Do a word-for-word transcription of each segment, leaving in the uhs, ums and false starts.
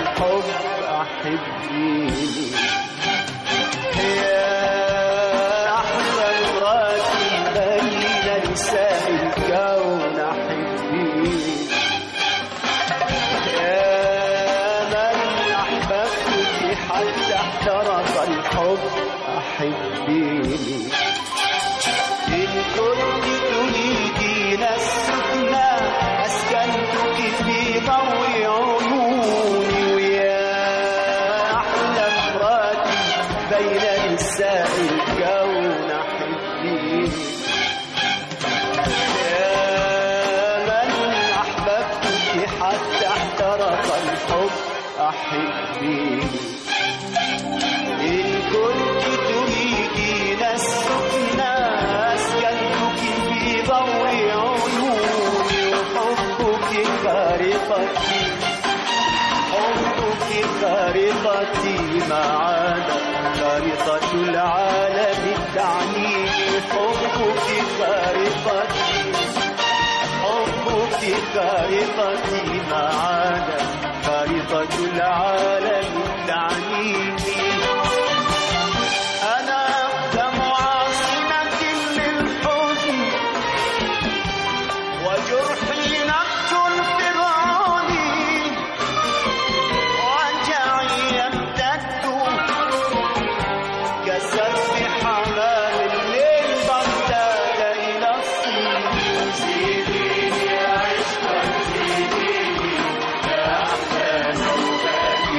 الحب أحبيني يا أحلى مراتي بين نساء الكون أحبيني يا من أحببتك حتى احترق الحب أحبيني إن كنت تريدين السكنى أسكنتك في ضوء عيوني ويا أحلى مراتي بين نساء الكون أحبيني يا من أحببتك حتى احترق الحب أحبيني إن كنت تريدين السكنى أسكنتك في ضوء عيوني وحبك خارقتي حبك خارقتي ما عاد خارقة العالم تعنيني حبك خارقتي حبك خارقتي ما عاد خارقة العالم تعنيني أنا أقدم عاصمة للحزن وجرحي نبت انفرادي وجعي يمتد كسرف حمام الليل بغداد إلى الصين زيديني يا عشقا زيديني يا أحلى زوجاتي.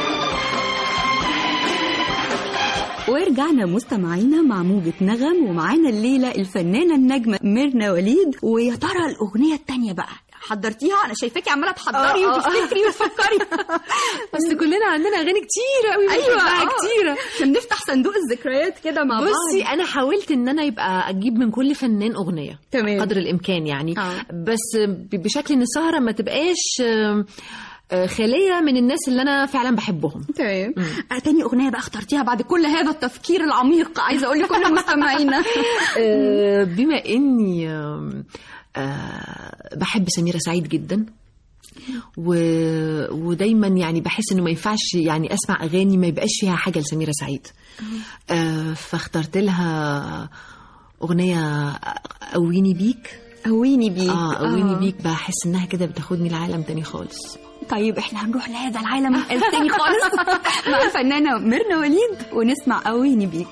ورجعنا مستمعينا مع موجة نغم، ومعانا الليلة الفنانة النجمة ميرنا وليد. ويا ترى الأغنية التانية بقى حضرتيها؟ أنا شايفاكي عمالة تحضري وتفتكري وتفكري. بس كلنا عندنا أغاني كتيرة قوي. أيوة كتيرة عشان نفتح صندوق الذكريات كده مع بعض. بصي أنا حاولت إن أنا يبقى أجيب من كل فنان أغنية تمام قدر الإمكان يعني آه. بس بشكل إن السهرة ما تبقاش خالية من الناس اللي أنا فعلا بحبهم. تمام. تاني أغنية بقى اخترتيها بعد كل هذا التفكير العميق، عايزة أقول لكل مستمعينا. بما إني بحب سميرة سعيد جدا و... ودايما يعني بحس إنه ما ينفعش يعني أسمع أغاني ما يبقاش فيها حاجة لسميرة سعيد. فاخترت لها أغنية قويني بيك. قويني بيك. آه قويني آه. بيك بحس إنها كده بتاخدني لعالم تاني خالص. طيب احنا هنروح لهذا العالم التاني خالص مع الفنانة ميرنا وليد ونسمع قويني بيك.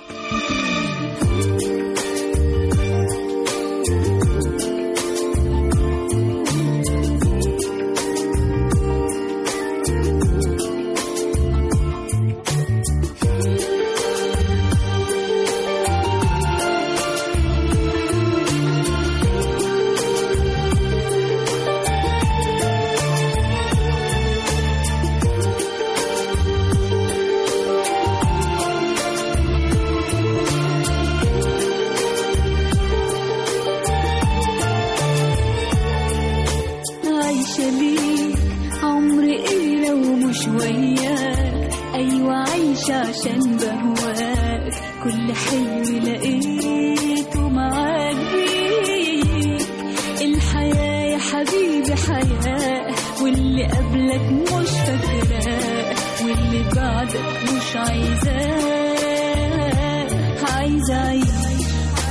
عشان بهواك كل حلو لقيته معاك بيك. الحياة يا حبيبي حياة، واللي قبلك مش فاكراه، واللي بعدك مش عايزاه. عايزة أعيش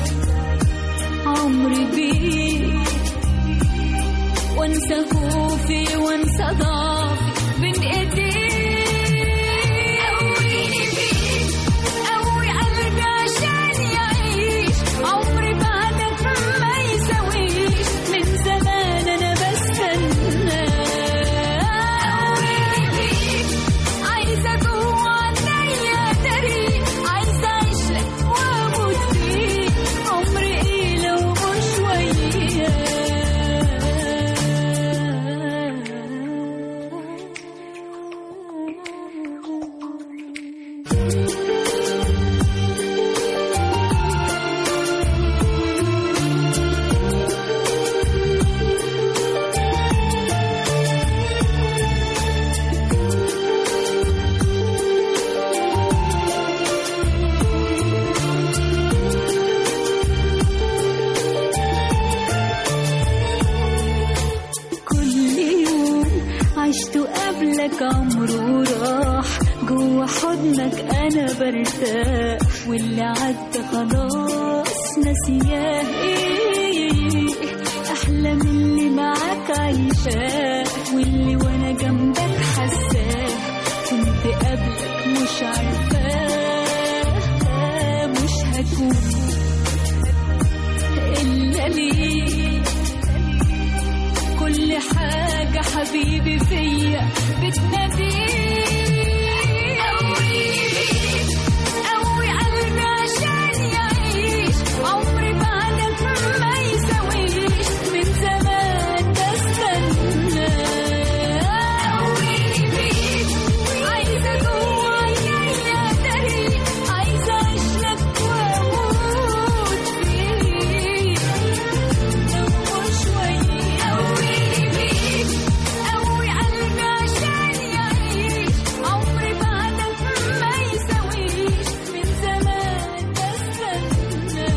عمري بيك وانسى خوفي وانسى ضعفي بين ايديك. عشته قبلك عمره راح، جوا حضنك أنا برتاح، واللي عدى خلاص ناسياه. إيه أحلى من اللي معاك عايشاه، واللي وأنا جنبك حساه، كنت قبلك مش عارفاه، مش هكون إلا ليك. كل حاجة حبيبي فيا بتناديك، قوي بيك قوي قلبي عشان يعيش، عمري بعدك ما يساويش، من زمان بستنى. قوي بيك عايزة جوا عينيا تاريخ، عايزة أعيش لك وأموت فيك لو مش شوية. قوي بيك قوي قلبي عشان يعيش، عمري بعدك ما يساويش، من زمان بستنى.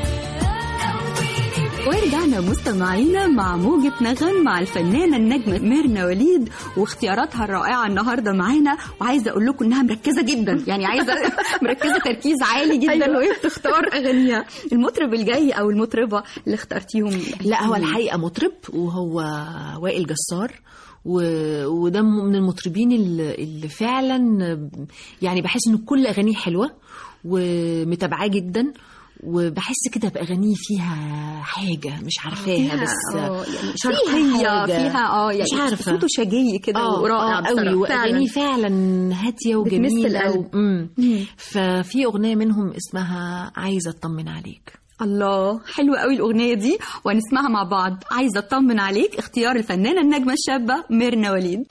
قوي بيك. ورجعنا مستمعينا مع موجة نغم مع الفنانة النجمة ميرنا وليد واختياراتها الرائعة النهاردة معانا. وعايزة أقول لكم إنها مركزة جدا، يعني عايزة مركزة تركيز عالي جدا. أيوة. وهي بتختار أغانيها. المطرب الجاي أو المطربة اللي اخترتيهم؟ لا هو الحقيقة مطرب، وهو وائل جسار، و- وده من المطربين اللي اللي فعلا يعني بحس إن كل أغانيه حلوة ومتابعاه جدا، وبحس كده بأغانيه فيها حاجة مش عارفاها، بس آه، يعني شرقية فيها اه يعني مش عارفة، صوته شجي كده ورائع قوي، وأغانيه فعلا هادية وجميلة و... ففي أغنية منهم اسمها عايزة أطمن عليك. الله، حلوة قوي الأغنية دي وهنسمعها مع بعض. عايزة أطمن عليك، اختيار الفنانة النجمة الشابة ميرنا وليد.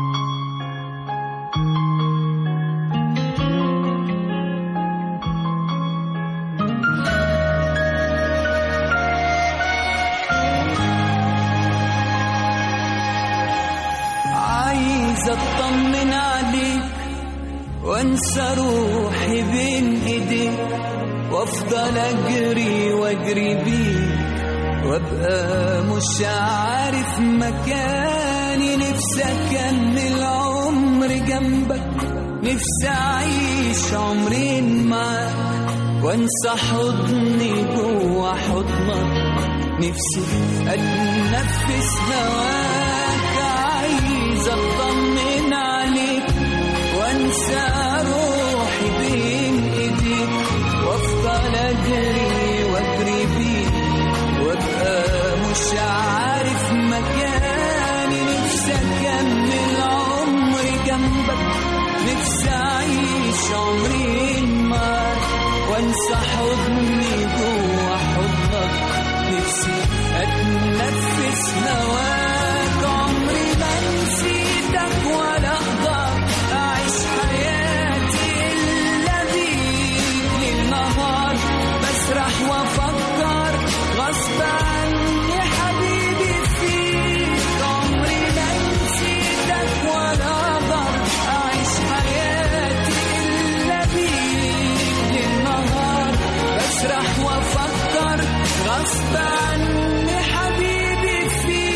عايز اطمن عليك وانسى روحي بين ايديك، وافضل اجري واجري بيك، وابقى مش عارف مكاني. نفسي اكمل عمر جنبك، نفسي اعيش عمرين معاك، وانسى حضني جوا حضنك، نفسي اتنفس هواك. عايز اطمن عليك وانسى روحي بين ايديك، وافضل اجري واجري بيك، وابقى مش عارف مكاني. نفسي اكمل عمري جنبك، نفسي اعيش عمرين معاك، وانسى حضني جوا حضنك، نفسي اتنفس هواك. عمري ما نسيتك ولا اقدر اعيش حياتي الا بيك. ليل نهار بسرح وافكر غصب عني حبيبي فيك. عمري ما نسيتك ولا اقدر اعيش حياتي الا بيك. ليل نهار بسرح وافكر غصب عني حبيبي فيك.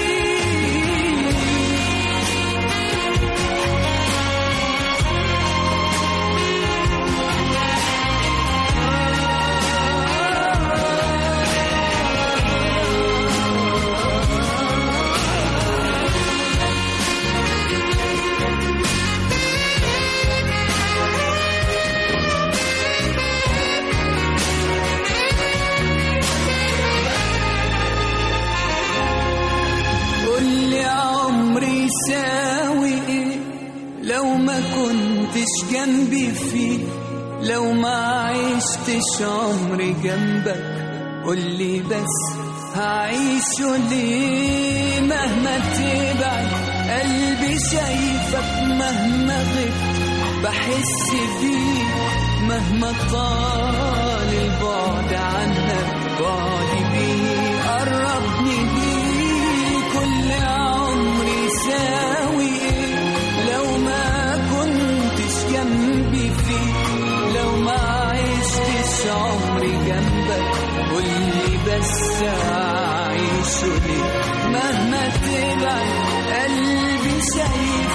قولي عمري يساوي ايه لو ما كنتش جنبي فيه، لو ما عشتش عمري جنبك. قولي بس هعيشه ليه؟ مهما تبعد قلبي شايفك، مهما غبت بحس بيك، مهما طال البعد عنك بعدي بيه قربني بيه. كل عمري يساوي ايه لو ما كنتش جنبي فيه، لو ما عشتش عمري جنبك. قولي بس أعيشه ليه؟ مهما تبعد قلبي شايف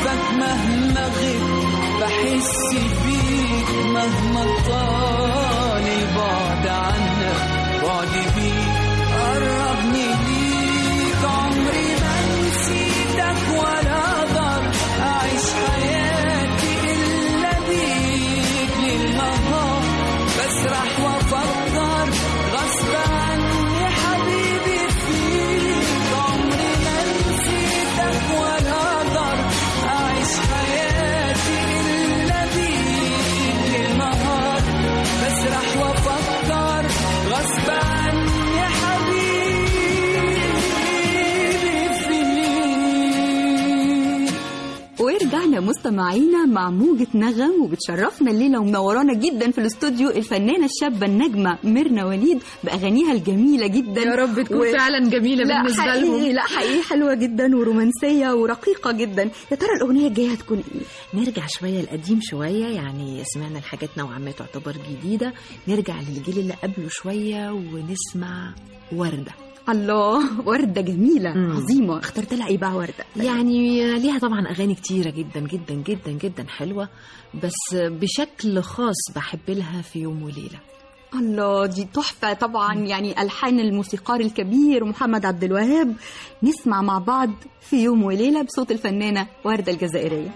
مهما غبت بحس بيك، مهما طال البعد عنك بعدي بيك قربني ليك. عمري ما نسيتك ولا أقدر أعيش حياتي إلا بيك. للنهار بسرح وأفكر غصب عني حبيبي فيك. عمري ما نسيتك ولا أقدر أعيش حياتي إلا بيك. للنهار بسرح وأفكر غصب عني حبيبي فيك. ورجعنا مستمعينا مع موجة نغم، وبتشرفنا الليلة ومنورانا جدا في الاستوديو الفنانة الشابة النجمة ميرنا وليد بأغانيها الجميلة جدا. يا رب تكون و... فعلا جميلة لا بالنسبة حقيقي لهم. لا حقيقي حلوة جدا ورومانسية ورقيقة جدا. يا ترى الأغنية الجاية هتكون ايه؟ نرجع شوية القديم شوية، يعني سمعنا الحاجات نوعا ما تعتبر جديدة، نرجع للجيل اللي قبله شوية ونسمع وردة. الله، وردة جميلة مم. عظيمة. اخترت لها ايه بقى وردة؟ يعني ليها طبعا أغاني كتيرة جدا جدا جدا جدا حلوة، بس بشكل خاص بحب لها في يوم وليلة. الله، دي تحفة طبعا. يعني ألحان الموسيقار الكبير محمد عبد الوهاب. نسمع مع بعض في يوم وليلة بصوت الفنانة وردة الجزائرية.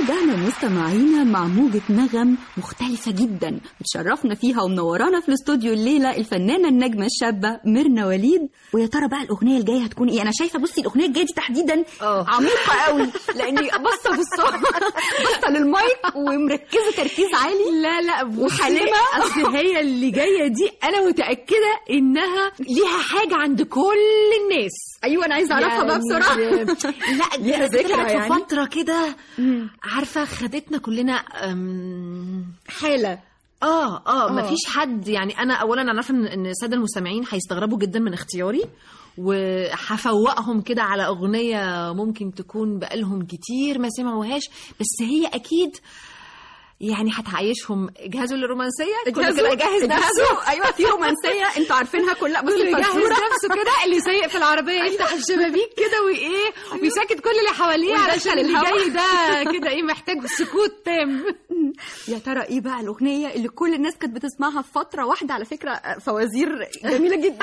ورجعنا مستمعينا مع موجة نغم مختلفة جدا بتشرفنا فيها ومنورانا في الاستوديو الليلة الفنانة النجمة الشابة ميرنا وليد. ويا ترى بقى الأغنية الجاية هتكون إيه؟ أنا شايفة بصي الأغنية الجاية دي تحديدا أوه. عميقة قوي لأني بصة في الصوت بصة للمايك ومركزة تركيز عالي. لا لا وحليمة أصل هي اللي جاية دي أنا متأكدة إنها ليها حاجة عند كل الناس. أيوة أنا عايزة أعرفها بقى بسرعة. لا ليها ذكرى يعني في فترة كده عارفة خدتنا كلنا حالة. اه اه مفيش حد يعني. انا اولا انا عارفه ان الساده المستمعين هيستغربوا جدا من اختياري، وهفوقهم كده على اغنيه ممكن تكون بقالهم كتير ما سمعوهاش، بس هي اكيد يعني هتعيشهم. جهزوا للرومانسيه، كل كده يجهز نفسه. ايوه في رومانسيه انتوا عارفينها كلها. بصوا يجهز نفسه كده، اللي سايق في العربيه يفتح الشبابيك كده وايه ويسكت كل اللي حواليه علشان اللي جاي ده كده ايه محتاج سكوت تام. يا ترى ايه بقى الاغنيه اللي كل الناس كانت بتسمعها في فتره واحده؟ على فكره فوازير جميله جدا.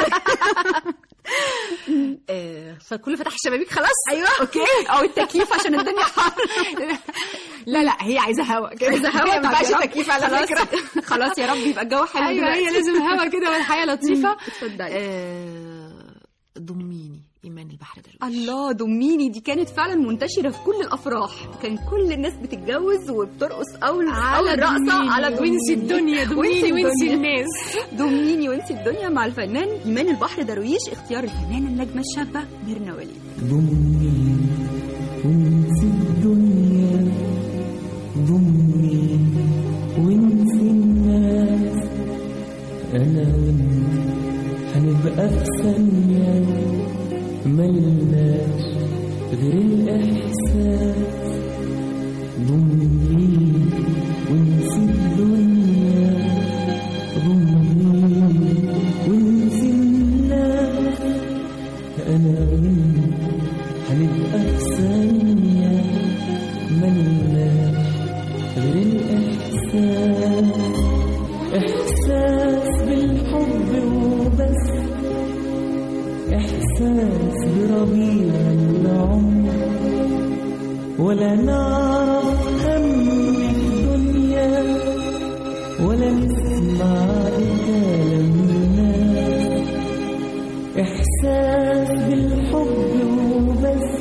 فكل فتح الشبابيك خلاص. ايوه اوكي، او التكييف عشان الدنيا حر. لا لا هي عايزه هوا كده، عايزه هوا، ما ينفعش تكييف على فكره. خلاص يا رب يبقى الجو حلو. ايوه هي لازم هوا كده والحياه لطيفه. تصدقي ضميني إيمان البحر درويش. الله، ضميني دي كانت فعلا منتشرة في كل الأفراح، كان كل الناس بتتجوز وبترقص أول أول رقصة على ضميني. وانسي الدنيا، ضميني وانسي الناس. ضميني وانسي الدنيا مع الفنان إيمان البحر درويش، اختيار الفنانة النجمة الشابة ميرنا وليد. ضميني وانسي الدنيا، ضميني وانسي الناس، أنا وانت هنبقى في ثانية ملناش غير الإحساس. ضمني وانسي الدنيا، ضمني وانسي الناس، أنا وانت هنبقى في ثانية ملناش غير الإحساس. إحساس بالحب وبس، إحساس بربيع العمر، ولا نعرف هم الدنيا ولا نسمع كلام الناس. إحساس بالحب وبس،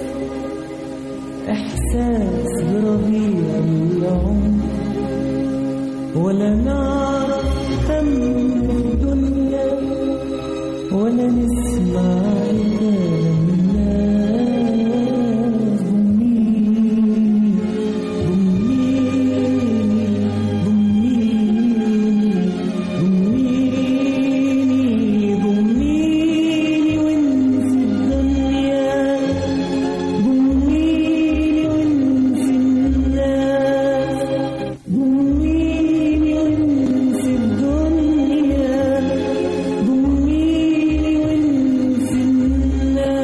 إحساس بربيع العمر، ولا نعرف هم الدنيا ولا نسمع كلام الناس. ضميني ضميني ضميني ضميني وانسي الدنيا، ضميني وانسي الناس، ضميني وانسي الدنيا، ضميني وانسي الناس.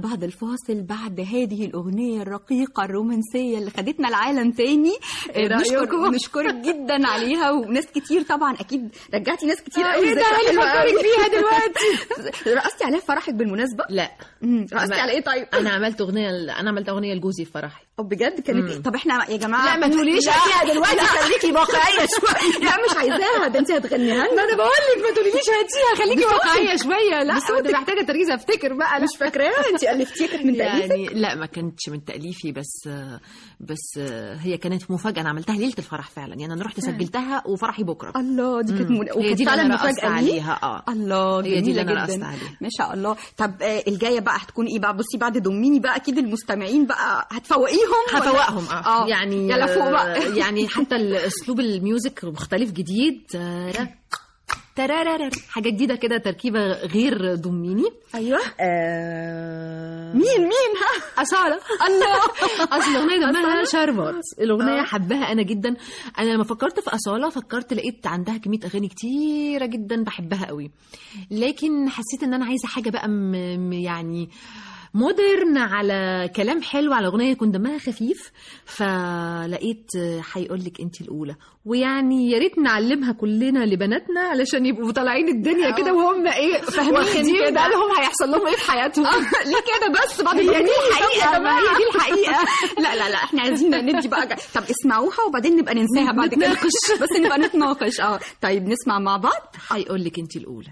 بعد الفاصل بعد هذه الأغنية الرقيقة الرومانسية اللي خدتنا العالم تاني. إيه نشكر رأيكم؟ نشكرك جدا عليها، وناس كتير طبعا أكيد رجعتي ناس كتير قوي. ايه ده اللي فكرك فيها دلوقتي؟ رقصتي عليها في فرحك بالمناسبة؟ لا. مم، رقصتي على ايه طيب؟ انا عملت اغنيه انا عملت اغنيه لجوزي في فرحي. أو بجد كانت إيه؟ طب احنا يا جماعة لا ما تقوليش هاتيها دلوقتي، خليكي واقعيه شويه. لا مش عايزاها، ده انت هتغنيها ما لنا. انا بقول لك ما تقوليش هاتيها، خليكي واقعيه شويه. لا ده محتاجه تركيز افتكر بقى. مش فاكراها، انت الفتيها كانت من تأليفك؟ يعني لا ما كانتش من تأليفي، بس بس هي كانت مفاجأة. أنا عملتها ليلة الفرح فعلا، يعني أنا رحت سجلتها وفرحي بكرة. الله دي كانت من... هي دي فعلا اللي أنا رقصت مفاجأة عليها. اه الله هي دي اللي أنا جدا. رقصت عليها ما شاء الله. طب آه الجاية بقى هتكون ايه بقى؟ بصي بعد ضميني بقى اكيد المستمعين بقى هتفوقيهم. هفوقهم. اه, آه. يعني يلا فوق بقى. يعني حتى الأسلوب الميوزك مختلف جديد. ترارارر حاجة جديدة كده، تركيبة غير ضميني. ايوه. آه... مين مين ها؟ أصالة. الله. أصل الأغنية دمها شربات. الأغنية حبها أنا جدا. أنا لما فكرت في أصالة فكرت لقيت عندها كمية أغاني كتيرة جدا بحبها قوي، لكن حسيت إن أنا عايزة حاجة بقى م... يعني مودرن، على كلام حلو، على أغنية يكون دمها خفيف. فلقيت هيقول لك أنت الأولى، ويعني يا ريت نعلمها كلنا لبناتنا علشان يبقوا طالعين الدنيا كده وهم إيه فاهمين كده لهم هيحصل لهم إيه في حياتهم. ليه كده بس؟ بعد هي دي الحقيقة، ما هي دي الحقيقة. لا لا لا احنا عايزين ندي بقى جا. طب اسمعوها وبعدين نبقى ننساها بعد كده. نتناقش. بس نبقى نتناقش. اه طيب نسمع مع بعض. هيقول لك أنت الأولى.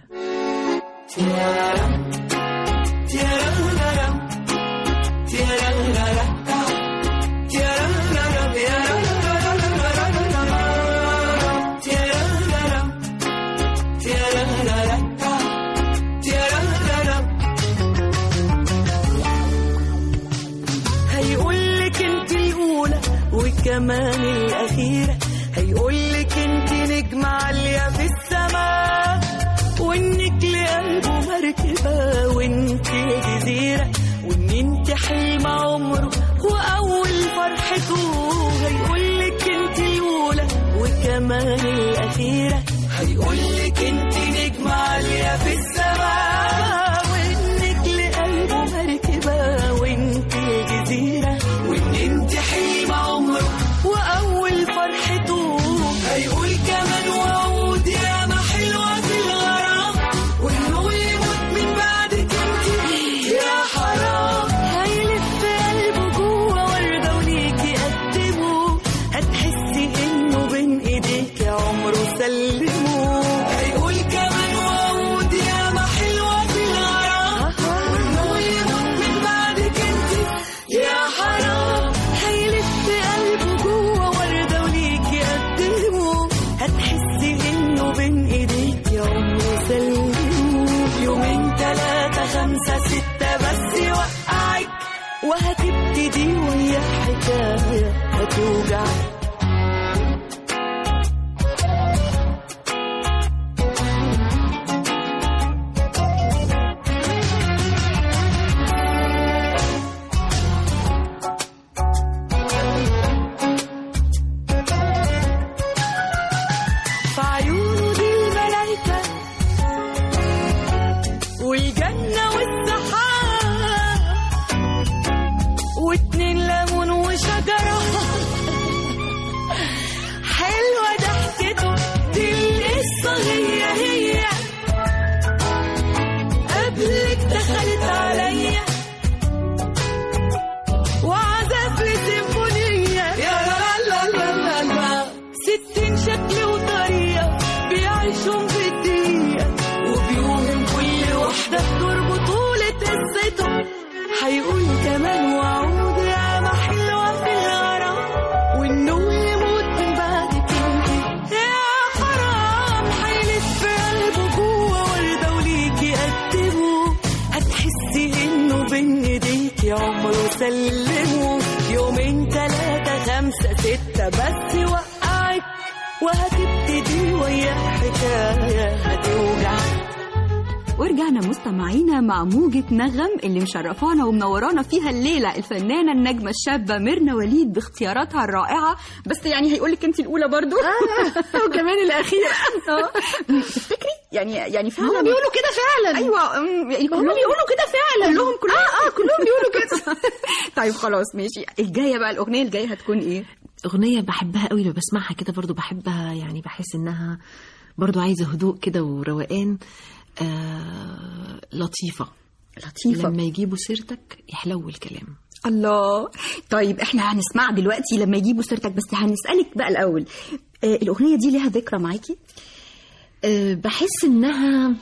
هيقولك انت الأولى وكمان الأخيرة، هيقولك انت نجمة عالية في السماء، وانك لقلبه مركبة وانت جزيرة، وان انت حلم عمره وأول فرحته. هيقولك انت الأولى وكمان الأخيرة، هيقولك انت نجمة عالية في السماء، وانك لقلبه مركبة وانت جزيرة، وان انت حلم عمره وأول فرحته. هيقول كمان وعود يا ما حلوة في الغرام، وانه يموت من بعدك انت يا حرام. هيلف قلبه جوه وردة وليكي قدمه، هتحسي انه بين ايديك عمره سلمه. هيقول كمان وعود يا ما حلوة في الغرام، وانه يموت من بعدك انت يا حرام. هيلف قلبه جوه وردة وليكي قدمه، هتحسي انه بين ايديك عمره سلمه. يومين تلاتة خمسة ستة بس يوقعك، وهتبتدي وهي حكاية هتوجعك. في عيونه دي الملايكة والجنة والسحاب، واتنين ليمون وشجرة حلوة ضحكته. دي القصة هي هي قبلك دخلت عليا، وعزف لي سيمفونية. يا لا لا لا لا لا ستين شكل وطريقة بيعيشهم في الدقيقة، وبيوهم كل واحدة بتدور بطولة قصتهم. هيقول كمان وعود يا ما حلوة في الغرام، وإنه يموت من بعدك انت يا حرام. هيلف قلبه جوه وردة وليكي قدمه، هتحسي إنه بين ايديكي عمره سلمه. يومين تلاتة خمسة ستة بس يوقعك، وهتبتدي ويا حكاية هتوجعك. ورجعنا مستمعينا مع موجة نغم اللي مشرفانا ومنورانا فيها الليلة الفنانة النجمة الشابة ميرنا وليد باختياراتها الرائعة. بس يعني هيقولك انت الأولى برضو آه وكمان الأخيرة. تفتكري يعني يعني فعلا هم بيقولوا كده فعلا. أيوة يعني كلهم بيقولوا كده فعلا كلهم كلهم اه اه كلهم بيقولوا كده. طيب خلاص ماشي. الجاية بقى الأغنية الجاية هتكون إيه؟ أغنية بحبها قوي لو بسمعها كده برضو بحبها، يعني بحس إنها برضو عايزة هدوء كده وروقان. آه لطيفة لطيفة لما يجيبوا سيرتك يحلو الكلام. الله. طيب احنا هنسمع دلوقتي لما يجيبوا سيرتك، بس هنسألك بقى الأول آه الأغنية دي ليها ذكرى معاكي؟ آه بحس إنها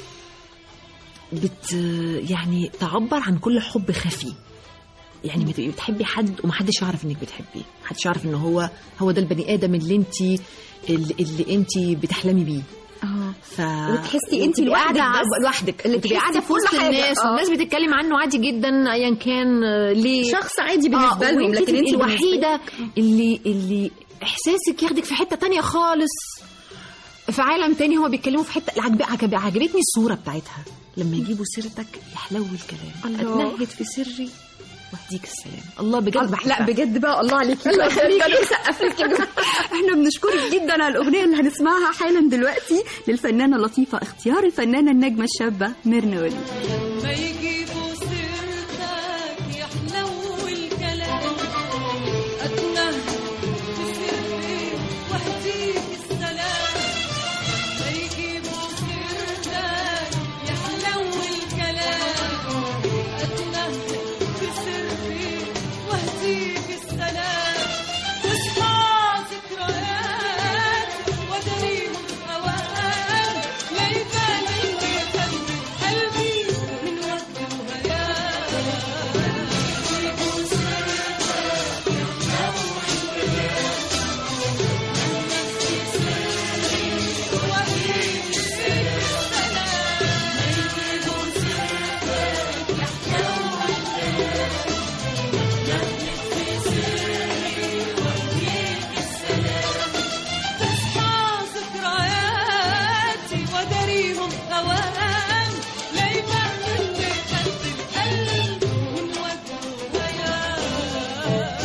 بت يعني تعبر عن كل حب خفي. يعني بتبقي بتحبي حد ومحدش يعرف انك بتحبيه، محدش يعرف ان هو هو ده البني ادم اللي انت اللي, اللي انت بتحلمي بيه. اه ف وتحسي انت لوحدك لوحدك اللي بتبقي قاعده في كل وسط حاجة. الناس آه. والناس بتتكلم عنه عادي جدا ايا كان ليه شخص عادي بالنسبة آه لهم، لكن انت الوحيده اللي اللي احساسك ياخدك في حته تانية خالص، في عالم تاني. هو بيتكلموا في حته عجب... عجبتني الصوره بتاعتها لما يجيبوا سيرتك يحلو الكلام. الله. اتنهد في سري واهديك السلام. الله بجد بحبها. لا بجد بقى الله عليكي. الله يخليكي. نسقف لك يا جماعه. احنا بنشكرك جدا على الاغنيه اللي هنسمعها حالا دلوقتي للفنانه اللطيفه، اختيار الفنانه النجمه الشابه ميرنا وليد. ما يجيبوا سيرتك يحلو الكلام، أتنهد في سري واهديك السلام. ما يجيبوا سيرتك يحلو الكلام، أتنهد في سري واهديك السلام. تصحى ذكريات ودريهم أوهام، لا يبان اللي يخلي قلبي من وقت وهيام. يجيبوا سيرتك يحلو الكلام، نفسي سري واهديك السلام. ما يجيبوا سيرتك يحلو الكلام، نفسي سري واهديك السلام. تصحى ذكرياتي ودريهم أوهام، لا يبان اللي خلي القلب من وجهه هيام.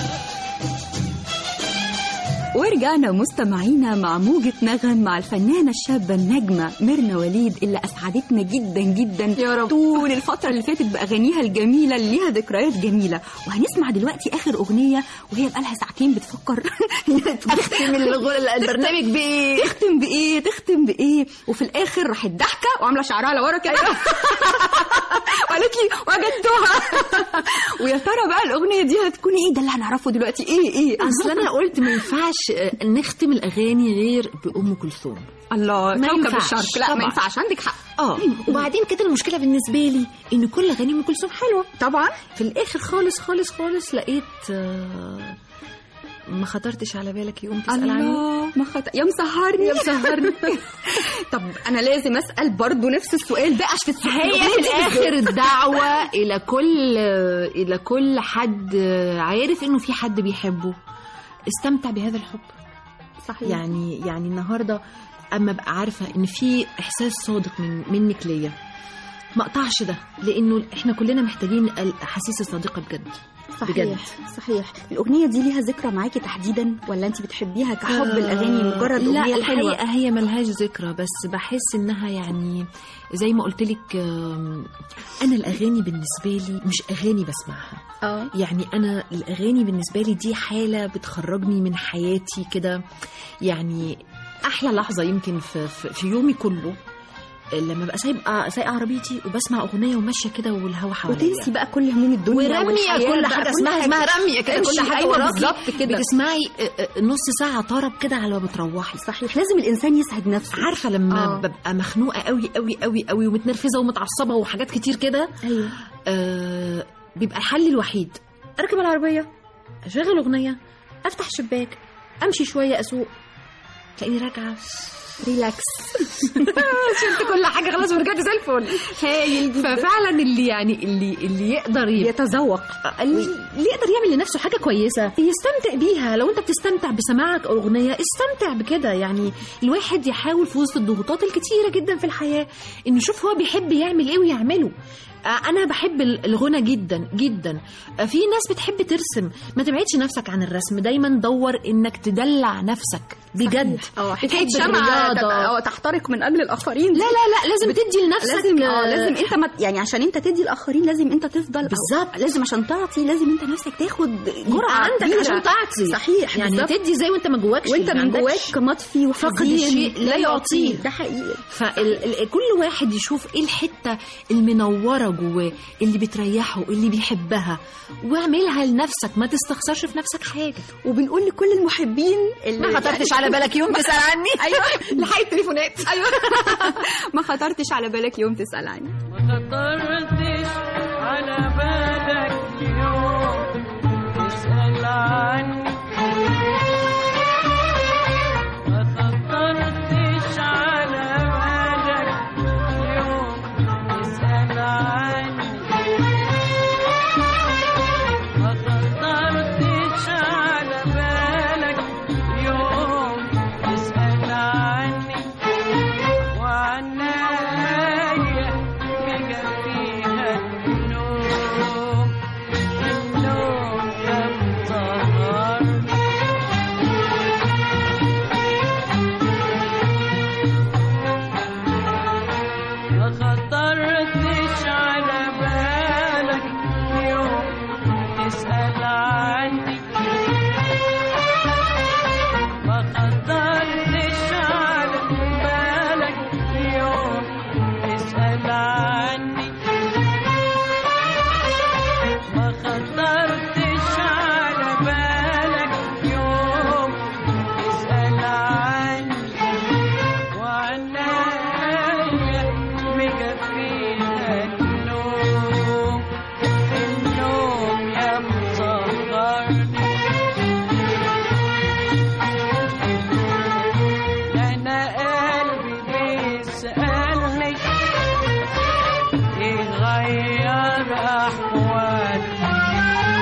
ورجعنا مستمعينا مع موجة نغم مع الفنانة الشابة النجمة ميرنا وليد اللي أسعدتنا جدا جدا يا رب. طول الفترة اللي فاتت بأغانيها الجميلة اللي ليها ذكريات جميلة. وهنسمع دلوقتي آخر أغنية وهي بقالها ساعتين بتفكر تختم البرنامج بايه، تختم بإيه تختم بإيه وفي الآخر راحت ضحكة وعاملة شعرها لورا كده وقالت لي وجدتها. ويا ترى بقى الأغنية دي هتكون إيه؟ ده اللي هنعرفه دلوقتي. إيه إيه اصل انا قلت ما ينفعش نختم الاغاني غير بام كلثوم. الله ما كوكب ينفعش. الشرق. لا ما طبعا. ينفعش، عندك حق. اه وبعدين كده المشكله بالنسبه لي ان كل اغاني ام كلثوم حلوه طبعا. في الاخر خالص خالص خالص لقيت آه، ما خطرتش على بالك يوم تسال عني. الله ما خط... يا مسهرني يا مسهرني. طب انا لازم اسال برضو نفس السؤال ده عشان في هي في الاخر الدعوه الى كل الى كل حد عارف انه في حد بيحبه، استمتع بهذا الحب. صحيح. يعني يعني النهارده اما ابقى عارفه ان في احساس صادق من منك ليا ما اقطعش ده، لانه احنا كلنا محتاجين الاحاسيس الصادقه بجد. صحيح بجد. صحيح. الاغنيه دي ليها ذكرى معاكي تحديدا ولا انت بتحبيها كحب آه الاغاني مجرد لا اغنيه حلوه؟ الحقيقه هي ملهاش ذكرى، بس بحس انها يعني زي ما قلت لك انا الاغاني بالنسبه لي مش اغاني بسمعها. اه يعني انا الاغاني بالنسبه لي دي حاله بتخرجني من حياتي كده. يعني احلى لحظه يمكن في, في, في يومي كله لما ببقى سايقه سايقه عربيتي وبسمع اغنيه وماشيه كده والهوا حواليا وتنسي بقى كل هموم الدنيا ورميه كل حاجه اسمها اسمها رميه كده كل حاجه أيوة وراكي بالظبط كده. بتسمعي نص ساعه طرب كده على ما بتروحي. صحيح. لازم الانسان يسعد نفسه. عارفه لما آه. ببقى مخنوقه قوي قوي قوي قوي ومتنرفزه ومتعصبه وحاجات كتير كده. ايوه آه بيبقى الحل الوحيد اركب العربيه اشغل اغنيه افتح الشباك امشي شويه اسوق تلاقيني راجعه ريلاكس. شلت كل حاجه خلاص ورجعت زي الفل. هايل جدا. ففعلا اللي يعني اللي اللي يقدر يتذوق، اللي يقدر يعمل لنفسه حاجه كويسه يستمتع بيها. لو انت بتستمتع بسماعك اغنيه استمتع بكده. يعني الواحد يحاول في وسط الضغوطات الكتيره جدا في الحياه انه يشوف هو بيحب يعمل ايه ويعمله. انا بحب الغنى جدا جدا. في ناس بتحب ترسم، ما تبعدش نفسك عن الرسم، دايما دور انك تدلع نفسك بجد. بتحب الرياضه او تحترق من اجل الاخرين. لا لا لا لازم بت... تدي لنفسك. لازم اه لازم انت ما يعني عشان انت تدي الاخرين لازم انت تفضل بالظبط. لازم عشان تعطي لازم انت نفسك تاخد جرعه عندك كبيرة. عشان تعطي. صحيح يعني بالزبط. تدي زي وانت ما جواكش، وانت من جواك مطفي فقد الشيء لا يعطيه. ده حقيقي. فكل واحد يشوف ايه الحته المنوره جواه اللي بتريحه اللي بيحبها واعملها لنفسك، ما تستخسرش في نفسك حاجه. وبنقول لكل المحبين اللي ما خطرتش على بالك يوم تسأل عني. ايوه لحقت التليفونات. ايوه ما خطرتش على بالك يوم تسأل عني. ما خطرتش على بالك يوم تسأل عني. ما خطرتش على بالك يوم تسأل عني. ما خطرتش على بالك يوم تسأل عني. وعنايا بقى فيها النوم، النوم يا مطهرني. ما خطرتش على بالك يوم تسأل عني. ما خطرتش على بالك يوم تسأل عني. ما خطرتش على بالك يوم تسأل عني. وعنايا مكفيها النوم، النوم يا مصغرني. أنا قلبي بيسألني يغير أحوالي.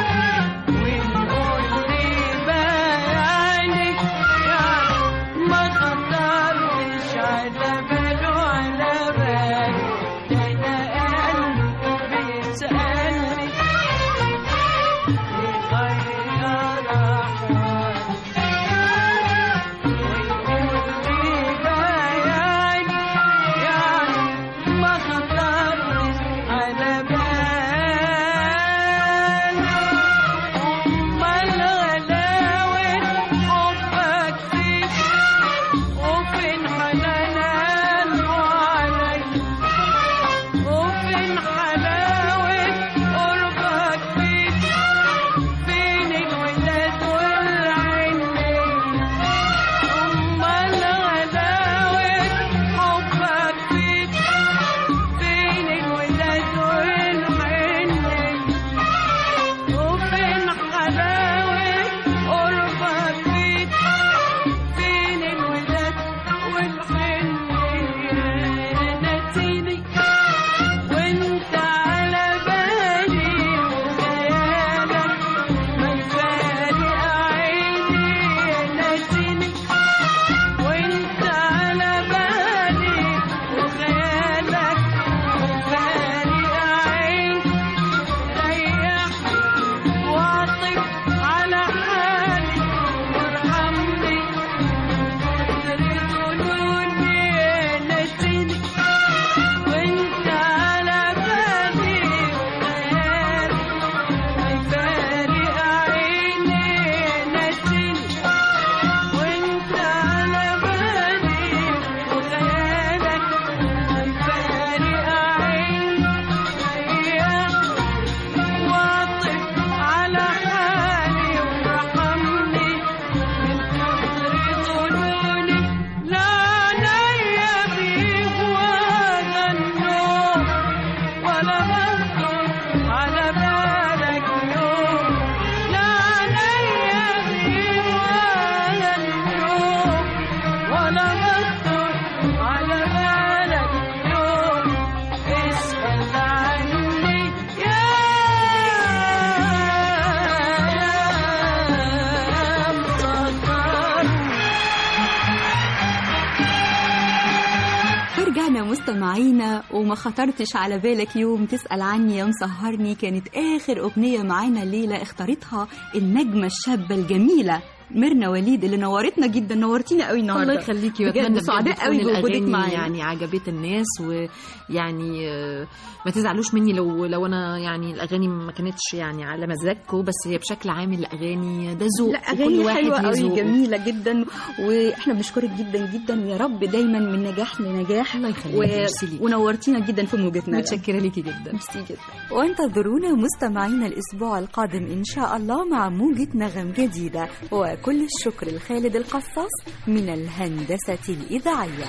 مستمعينا وما خطرتش على بالك يوم تسأل عني يا مسهرني، كانت آخر أغنية معانا الليلة اختارتها النجمة الشابة الجميلة ميرنا وليد اللي نورتنا جدا. نورتينا قوي النهارده. الله يخليكي، بجد واتمنى سعداء بجد قوي تكون بوجودك الأغاني معانا. يعني عجبت الناس، ويعني آه، ما تزعلوش مني لو لو انا يعني الاغاني ما كانتش يعني على مزاجكم، بس هي بشكل عام الاغاني ده ذوق، لا وكل اغاني واحد حلوه ليه قوي ذوقه. جميله جدا، واحنا بنشكرك جدا جدا، ويا رب دايما من نجاح لنجاح. الله يخليك، ميرسي ليكي. ونورتينا جدا في موجتنا. متشكره ليكي جدا. ميرسي جدا. وانتظرونا مستمعينا الاسبوع القادم ان شاء الله مع موجة نغم جديده، وكل الشكر لخالد القصاص من الهندسه الاذاعيه.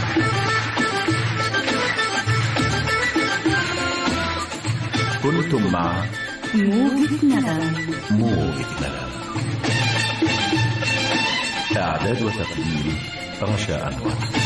كنتم مع موجة نغم. موجة نغم. إعداد وتقديم رشا أنور.